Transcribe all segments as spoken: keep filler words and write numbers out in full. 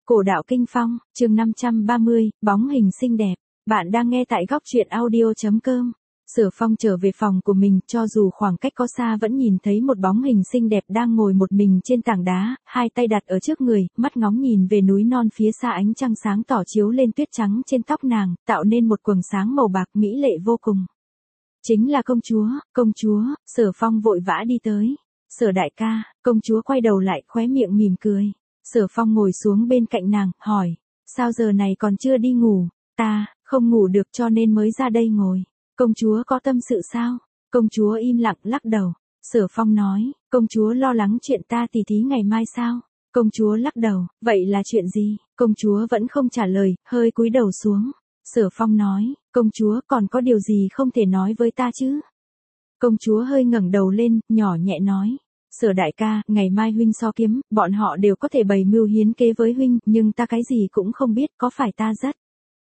Cổ đạo kinh phong, chương năm trăm ba mươi, bóng hình xinh đẹp. Bạn đang nghe tại góc truyện audio chấm com. Sở Phong trở về phòng của mình, cho dù khoảng cách có xa vẫn nhìn thấy một bóng hình xinh đẹp đang ngồi một mình trên tảng đá, hai tay đặt ở trước người, mắt ngóng nhìn về núi non phía xa, ánh trăng sáng tỏ chiếu lên tuyết trắng trên tóc nàng, tạo nên một quầng sáng màu bạc mỹ lệ vô cùng. Chính là công chúa, công chúa. Sở Phong vội vã đi tới. Sở đại ca. Công chúa quay đầu lại, khóe miệng mỉm cười. Sở Phong ngồi xuống bên cạnh nàng, hỏi, sao giờ này còn chưa đi ngủ? Ta, không ngủ được cho nên mới ra đây ngồi. Công chúa có tâm sự sao? Công chúa im lặng lắc đầu. Sở Phong nói, công chúa lo lắng chuyện ta tỉ thí ngày mai sao? Công chúa lắc đầu, vậy là chuyện gì? Công chúa vẫn không trả lời, hơi cúi đầu xuống. Sở Phong nói, công chúa còn có điều gì không thể nói với ta chứ? Công chúa hơi ngẩng đầu lên, nhỏ nhẹ nói. Sở đại ca, ngày mai huynh so kiếm, bọn họ đều có thể bày mưu hiến kế với huynh, nhưng ta cái gì cũng không biết, có phải ta rất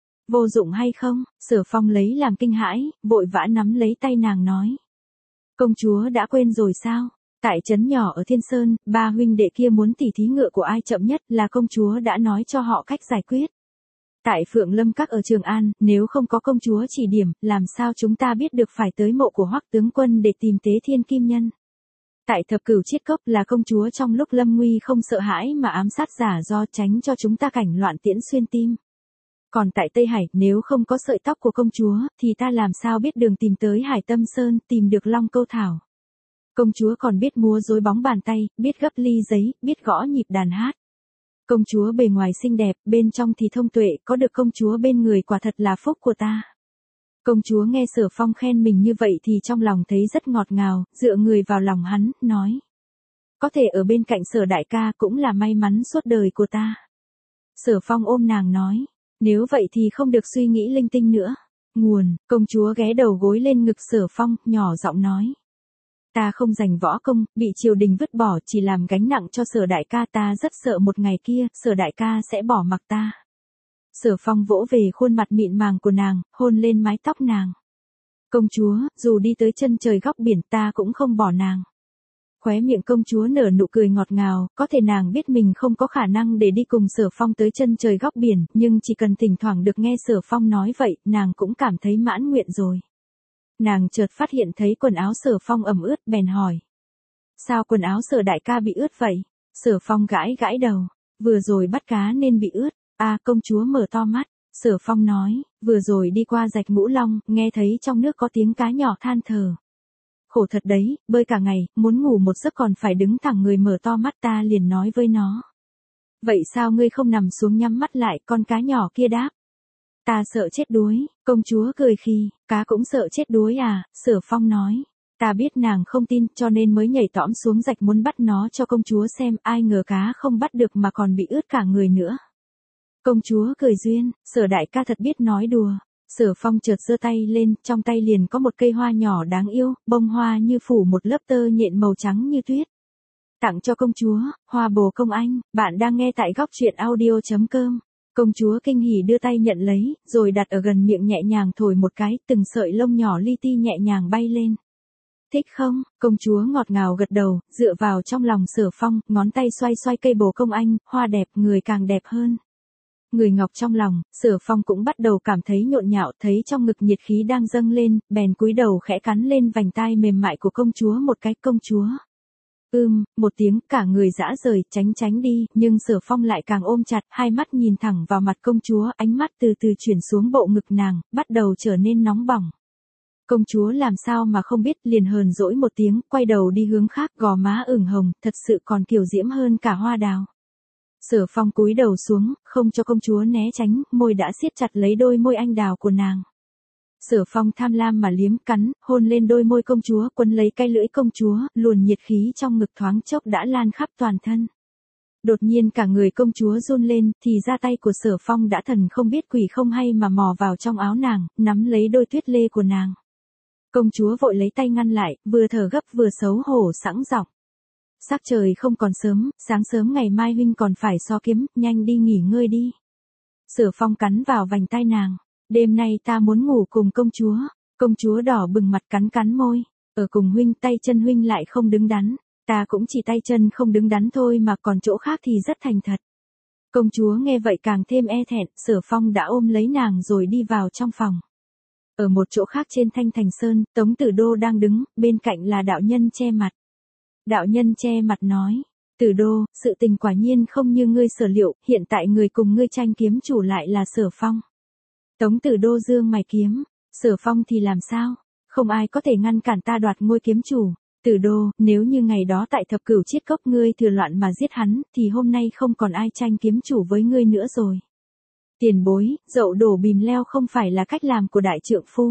vô dụng hay không? Sở Phong lấy làm kinh hãi, vội vã nắm lấy tay nàng nói. Công chúa đã quên rồi sao? Tại trấn nhỏ ở Thiên Sơn, ba huynh đệ kia muốn tỉ thí ngựa của ai chậm nhất là công chúa đã nói cho họ cách giải quyết. Tại Phượng Lâm Các ở Trường An, nếu không có công chúa chỉ điểm, làm sao chúng ta biết được phải tới mộ của Hoắc tướng quân để tìm Tế Thiên Kim Nhân? Tại Thập Cửu Chiết Cốc là công chúa trong lúc lâm nguy không sợ hãi mà ám sát giả do tránh cho chúng ta cảnh loạn tiễn xuyên tim. Còn tại Tây Hải, nếu không có sợi tóc của công chúa, thì ta làm sao biết đường tìm tới Hải Tâm Sơn, tìm được Long Câu Thảo. Công chúa còn biết múa rối bóng bàn tay, biết gấp ly giấy, biết gõ nhịp đàn hát. Công chúa bề ngoài xinh đẹp, bên trong thì thông tuệ, có được công chúa bên người quả thật là phúc của ta. Công chúa nghe Sở Phong khen mình như vậy thì trong lòng thấy rất ngọt ngào, dựa người vào lòng hắn, nói. Có thể ở bên cạnh Sở đại ca cũng là may mắn suốt đời của ta. Sở Phong ôm nàng nói. Nếu vậy thì không được suy nghĩ linh tinh nữa. Nguồn, công chúa ghé đầu gối lên ngực Sở Phong, nhỏ giọng nói. Ta không giành võ công, bị triều đình vứt bỏ chỉ làm gánh nặng cho Sở đại ca, ta rất sợ một ngày kia, Sở đại ca sẽ bỏ mặc ta. Sở Phong vỗ về khuôn mặt mịn màng của nàng, hôn lên mái tóc nàng. Công chúa, dù đi tới chân trời góc biển ta cũng không bỏ nàng. Khóe miệng công chúa nở nụ cười ngọt ngào, có thể nàng biết mình không có khả năng để đi cùng Sở Phong tới chân trời góc biển, nhưng chỉ cần thỉnh thoảng được nghe Sở Phong nói vậy, nàng cũng cảm thấy mãn nguyện rồi. Nàng chợt phát hiện thấy quần áo Sở Phong ẩm ướt, bèn hỏi. Sao quần áo Sở đại ca bị ướt vậy? Sở Phong gãi gãi đầu. Vừa rồi bắt cá nên bị ướt. À, công chúa mở to mắt. Sở Phong nói, vừa rồi đi qua rạch Ngũ Long, nghe thấy trong nước có tiếng cá nhỏ than thở. Khổ thật đấy, bơi cả ngày, muốn ngủ một giấc còn phải đứng thẳng người mở to mắt, ta liền nói với nó. Vậy sao ngươi không nằm xuống nhắm mắt lại? Con cá nhỏ kia đáp. Ta sợ chết đuối. Công chúa cười khi, cá cũng sợ chết đuối à? Sở Phong nói. Ta biết nàng không tin cho nên mới nhảy tõm xuống rạch muốn bắt nó cho công chúa xem, ai ngờ cá không bắt được mà còn bị ướt cả người nữa. Công chúa cười duyên, Sở đại ca thật biết nói đùa. Sở Phong chợt giơ tay lên, trong tay liền có một cây hoa nhỏ đáng yêu, bông hoa như phủ một lớp tơ nhện màu trắng như tuyết. Tặng cho công chúa, hoa bồ công anh. Bạn đang nghe tại góc truyện audio chấm com. Công chúa kinh hỉ đưa tay nhận lấy, rồi đặt ở gần miệng nhẹ nhàng thổi một cái, từng sợi lông nhỏ li ti nhẹ nhàng bay lên. Thích không? Công chúa ngọt ngào gật đầu, dựa vào trong lòng Sở Phong, ngón tay xoay xoay cây bồ công anh, hoa đẹp, người càng đẹp hơn. Người ngọc trong lòng, Sở Phong cũng bắt đầu cảm thấy nhộn nhạo, thấy trong ngực nhiệt khí đang dâng lên, bèn cúi đầu khẽ cắn lên vành tai mềm mại của công chúa một cái. Công chúa. Ưm, một tiếng, cả người dã rời, tránh tránh đi, nhưng Sở Phong lại càng ôm chặt, hai mắt nhìn thẳng vào mặt công chúa, ánh mắt từ từ chuyển xuống bộ ngực nàng, bắt đầu trở nên nóng bỏng. Công chúa làm sao mà không biết, liền hờn dỗi một tiếng, quay đầu đi hướng khác, gò má ửng hồng, thật sự còn kiều diễm hơn cả hoa đào. Sở Phong cúi đầu xuống, không cho công chúa né tránh, môi đã siết chặt lấy đôi môi anh đào của nàng. Sở Phong tham lam mà liếm cắn, hôn lên đôi môi công chúa, quấn lấy cái lưỡi công chúa, luồn nhiệt khí trong ngực thoáng chốc đã lan khắp toàn thân. Đột nhiên cả người công chúa run lên, thì ra tay của Sở Phong đã thần không biết quỷ không hay mà mò vào trong áo nàng, nắm lấy đôi tuyết lê của nàng. Công chúa vội lấy tay ngăn lại, vừa thở gấp vừa xấu hổ sẵn giọng. Sắc trời không còn sớm, sáng sớm ngày mai huynh còn phải so kiếm, nhanh đi nghỉ ngơi đi. Sở Phong cắn vào vành tai nàng. Đêm nay ta muốn ngủ cùng công chúa. Công chúa đỏ bừng mặt cắn cắn môi. Ở cùng huynh, tay chân huynh lại không đứng đắn. Ta cũng chỉ tay chân không đứng đắn thôi mà còn chỗ khác thì rất thành thật. Công chúa nghe vậy càng thêm e thẹn, Sở Phong đã ôm lấy nàng rồi đi vào trong phòng. Ở một chỗ khác trên Thanh Thành Sơn, Tống Tử Đô đang đứng, bên cạnh là đạo nhân che mặt. Đạo nhân che mặt nói, Tử Đô, sự tình quả nhiên không như ngươi sở liệu, hiện tại người cùng ngươi tranh kiếm chủ lại là Sở Phong. Tống Tử Đô dương mày kiếm, Sở Phong thì làm sao? Không ai có thể ngăn cản ta đoạt ngôi kiếm chủ. Tử Đô, nếu như ngày đó tại thập cửu chiết cốc ngươi thừa loạn mà giết hắn, thì hôm nay không còn ai tranh kiếm chủ với ngươi nữa rồi. Tiền bối, dậu đổ bìm leo không phải là cách làm của đại trượng phu.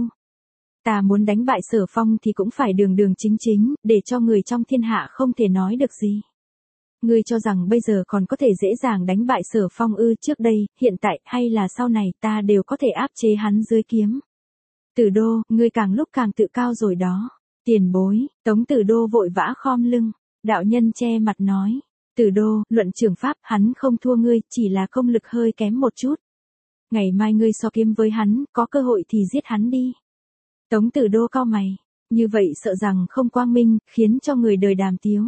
Ta muốn đánh bại Sở Phong thì cũng phải đường đường chính chính, để cho người trong thiên hạ không thể nói được gì. Ngươi cho rằng bây giờ còn có thể dễ dàng đánh bại Sở Phong ư? Trước đây, hiện tại hay là sau này ta đều có thể áp chế hắn dưới kiếm. Tử Đô, ngươi càng lúc càng tự cao rồi đó. Tiền bối, Tống Tử Đô vội vã khom lưng, đạo nhân che mặt nói, Tử Đô, luận trường pháp hắn không thua ngươi, chỉ là công lực hơi kém một chút. Ngày mai ngươi so kiếm với hắn, có cơ hội thì giết hắn đi. Tống Tử Đô cau mày, như vậy sợ rằng không quang minh, khiến cho người đời đàm tiếu.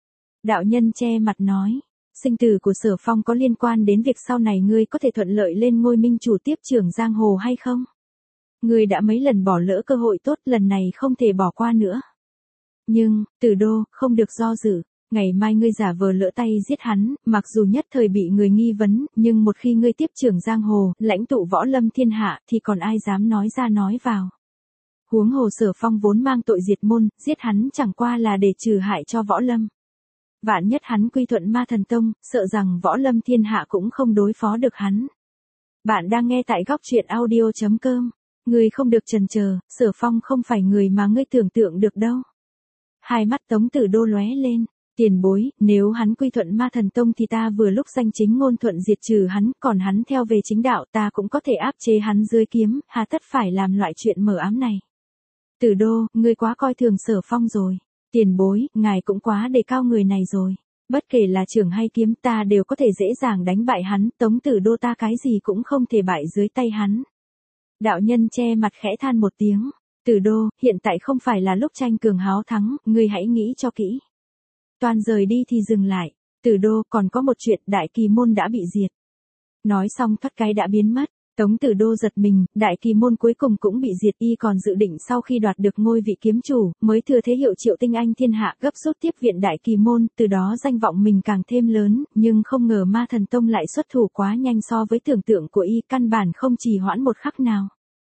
Đạo nhân che mặt nói, sinh tử của Sở Phong có liên quan đến việc sau này ngươi có thể thuận lợi lên ngôi minh chủ tiếp trưởng giang hồ hay không? Ngươi đã mấy lần bỏ lỡ cơ hội tốt, lần này không thể bỏ qua nữa. Nhưng, Tử Đô, không được do dự, ngày mai ngươi giả vờ lỡ tay giết hắn, mặc dù nhất thời bị người nghi vấn, nhưng một khi ngươi tiếp trưởng giang hồ, lãnh tụ võ lâm thiên hạ, thì còn ai dám nói ra nói vào. Huống hồ Sở Phong vốn mang tội diệt môn, giết hắn chẳng qua là để trừ hại cho võ lâm. Vạn nhất hắn quy thuận Ma Thần Tông, sợ rằng võ lâm thiên hạ cũng không đối phó được hắn. Bạn đang nghe tại góc truyện audio chấm com. Ngươi không được chần chờ, Sở Phong không phải người mà ngươi tưởng tượng được đâu. Hai mắt Tống Tử Đô lóe lên, tiền bối, nếu hắn quy thuận Ma Thần Tông thì ta vừa lúc danh chính ngôn thuận diệt trừ hắn, còn hắn theo về chính đạo ta cũng có thể áp chế hắn dưới kiếm, hà tất phải làm loại chuyện mờ ám này. Tử Đô, ngươi quá coi thường Sở Phong rồi. Tiền bối, ngài cũng quá đề cao người này rồi. Bất kể là trường hay kiếm ta đều có thể dễ dàng đánh bại hắn, Tống Tử Đô ta cái gì cũng không thể bại dưới tay hắn. Đạo nhân che mặt khẽ than một tiếng, Tử Đô, hiện tại không phải là lúc tranh cường háo thắng, ngươi hãy nghĩ cho kỹ. Toàn rời đi thì dừng lại, Tử Đô, còn có một chuyện, Đại Kỳ Môn đã bị diệt. Nói xong thoát cái đã biến mất, Tống Tử Đô giật mình, Đại Kỳ Môn cuối cùng cũng bị diệt, y còn dự định sau khi đoạt được ngôi vị kiếm chủ, mới thừa thế hiệu triệu tinh anh thiên hạ gấp rút tiếp viện Đại Kỳ Môn, từ đó danh vọng mình càng thêm lớn, nhưng không ngờ Ma Thần Tông lại xuất thủ quá nhanh so với tưởng tượng của y, căn bản không trì hoãn một khắc nào.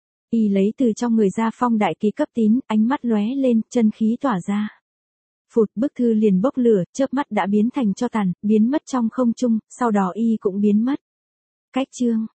Y lấy từ trong người ra phong đại ký cấp tín, ánh mắt lóe lên, chân khí tỏa ra. Phụt, bức thư liền bốc lửa, chớp mắt đã biến thành tro tàn, biến mất trong không trung, sau đó y cũng biến mất. Cách chương